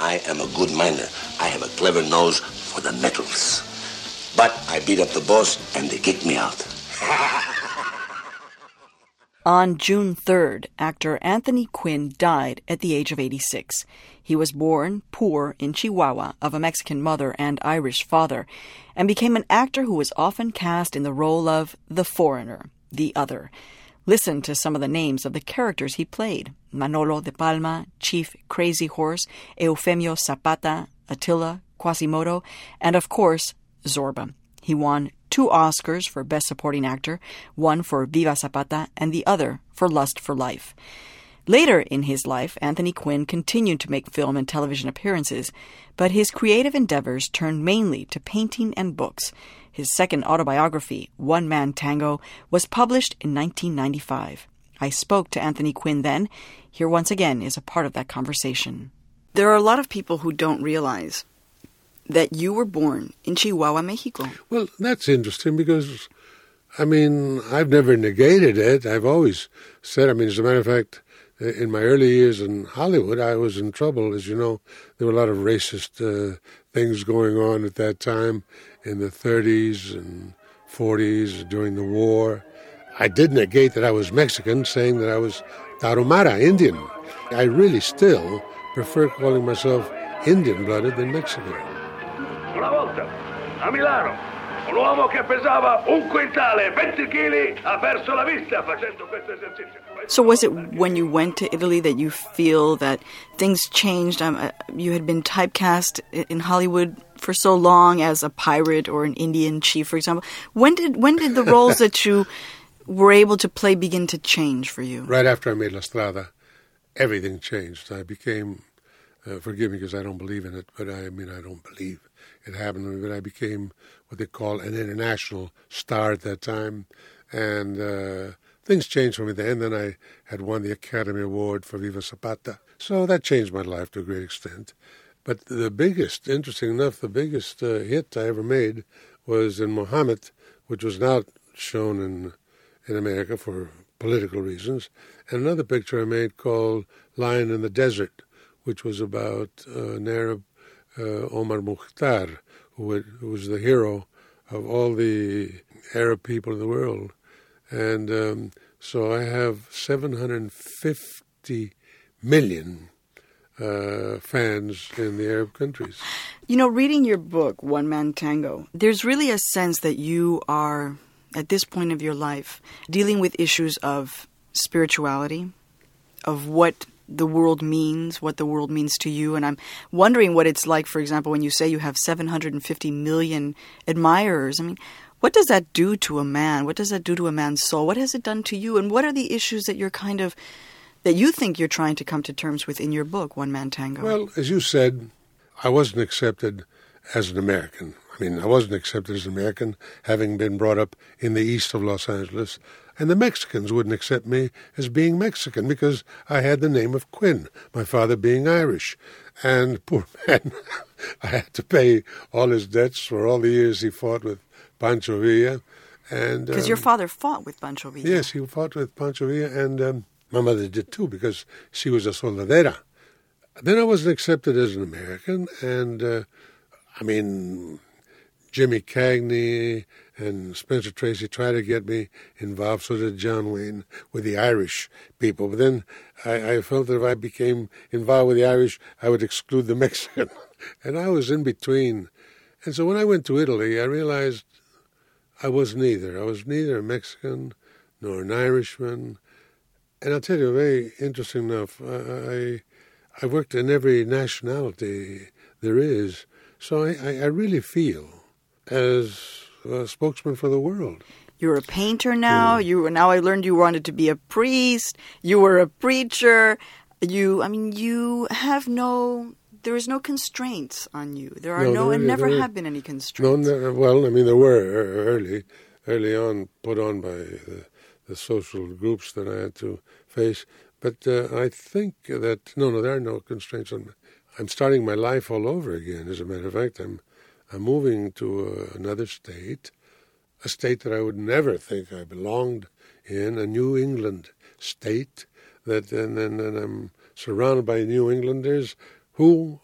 I am a good miner. I have a clever nose for the metals. But I beat up the boss, and they kicked me out. On June 3rd, actor Anthony Quinn died at the age of 86. He was born poor in Chihuahua of a Mexican mother and Irish father, and became an actor who was often cast in the role of the foreigner, the other. Listen to some of the names of the characters he played: Manolo de Palma, Chief Crazy Horse, Eufemio Zapata, Attila, Quasimodo, and of course, Zorba. He won 2 Oscars for Best Supporting Actor, one for Viva Zapata and the other for Lust for Life. Later in his life, Anthony Quinn continued to make film and television appearances, but his creative endeavors turned mainly to painting and books. His second autobiography, One Man Tango, was published in 1995. I spoke to Anthony Quinn then. Here once again is a part of that conversation. There are a lot of people who don't realize that you were born in Chihuahua, Mexico. Well, that's interesting because, I've never negated it. I've always said, as a matter of fact, in my early years in Hollywood, I was in trouble. As you know, there were a lot of racist things going on at that time in the 30s and 40s during the war. I did negate that I was Mexican, saying that I was Tarahumara, Indian. I really still prefer calling myself Indian-blooded than Mexican. Una volta, a Milano, un uomo che pesava 1 quintale, 20 chili, ha perso la vista facendo questo esercizio. So was it when you went to Italy that you feel that things changed? You had been typecast in Hollywood for so long as a pirate or an Indian chief, for example. When did the roles that you were able to play begin to change for you? Right after I made La Strada, everything changed. I became, forgive me because I don't believe in it, but I don't believe it happened to me, but I became what they call an international star at that time. And things changed for me then. Then I had won the Academy Award for Viva Zapata. So that changed my life to a great extent. But the biggest, interesting enough, the biggest hit I ever made was in Mohammed, which was not shown in America for political reasons, and another picture I made called Lion in the Desert, which was about an Arab, Omar Mukhtar, who was the hero of all the Arab people in the world. And so I have 750 million fans in the Arab countries. You know, reading your book, One Man Tango, there's really a sense that you are, at this point of your life, dealing with issues of spirituality, of what the world means, what the world means to you. And I'm wondering what it's like, for example, when you say you have 750 million admirers. I mean, what does that do to a man? What does that do to a man's soul? What has it done to you? And what are the issues that that you think you're trying to come to terms with in your book, One Man Tango? Well, as you said, I wasn't accepted as an American. I wasn't accepted as an American, having been brought up in the east of Los Angeles. And the Mexicans wouldn't accept me as being Mexican because I had the name of Quinn, my father being Irish. And poor man, I had to pay all his debts for all the years he fought with Pancho Villa. Because your father fought with Pancho Villa. Yes, he fought with Pancho Villa, and my mother did too because she was a soldadera. Then I wasn't accepted as an American, and Jimmy Cagney and Spencer Tracy tried to get me involved, so did John Wayne, with the Irish people. But then I felt that if I became involved with the Irish, I would exclude the Mexican. And I was in between. And so when I went to Italy, I realized I was neither. I was neither a Mexican nor an Irishman. And I'll tell you, very interesting enough, I worked in every nationality there is. So I really feel as a spokesman for the world. You're a painter now. Now I learned you wanted to be a priest. You were a preacher. You have there is no constraints on you. There are never have been any constraints. There were early on, put on by the social groups that I had to face. But I think that, there are no constraints on me. I'm starting my life all over again. As a matter of fact, I'm moving to another state, a state that I would never think I belonged in, a New England state. And I'm surrounded by New Englanders who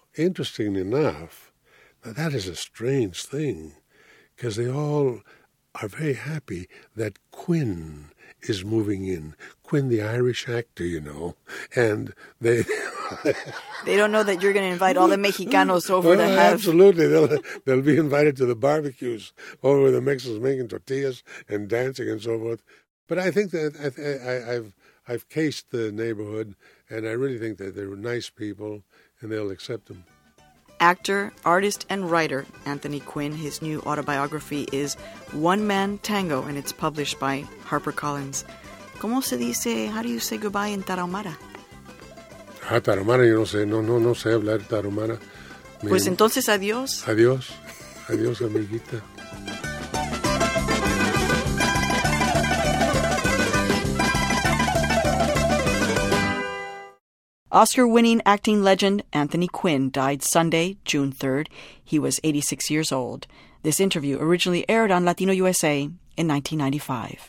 interestingly enough, that is a strange thing, because they all are very happy that Quinn is moving in. Quinn, the Irish actor, and they... They don't know that you're going to invite all the Mexicanos over to have... Absolutely. They'll be invited to the barbecues over where the Mexicans making tortillas and dancing and so forth. But I think that I've cased the neighborhood, and I really think that they're nice people, and they'll accept them. Actor, artist, and writer Anthony Quinn. His new autobiography is One Man Tango, and it's published by HarperCollins. ¿Cómo se dice, how do you say goodbye in Tarahumara? Tarahumara, yo no sé hablar Tarahumara. Pues entonces adiós. Adiós, amiguita. Oscar-winning acting legend Anthony Quinn died Sunday, June 3rd. He was 86 years old. This interview originally aired on Latino USA in 1995.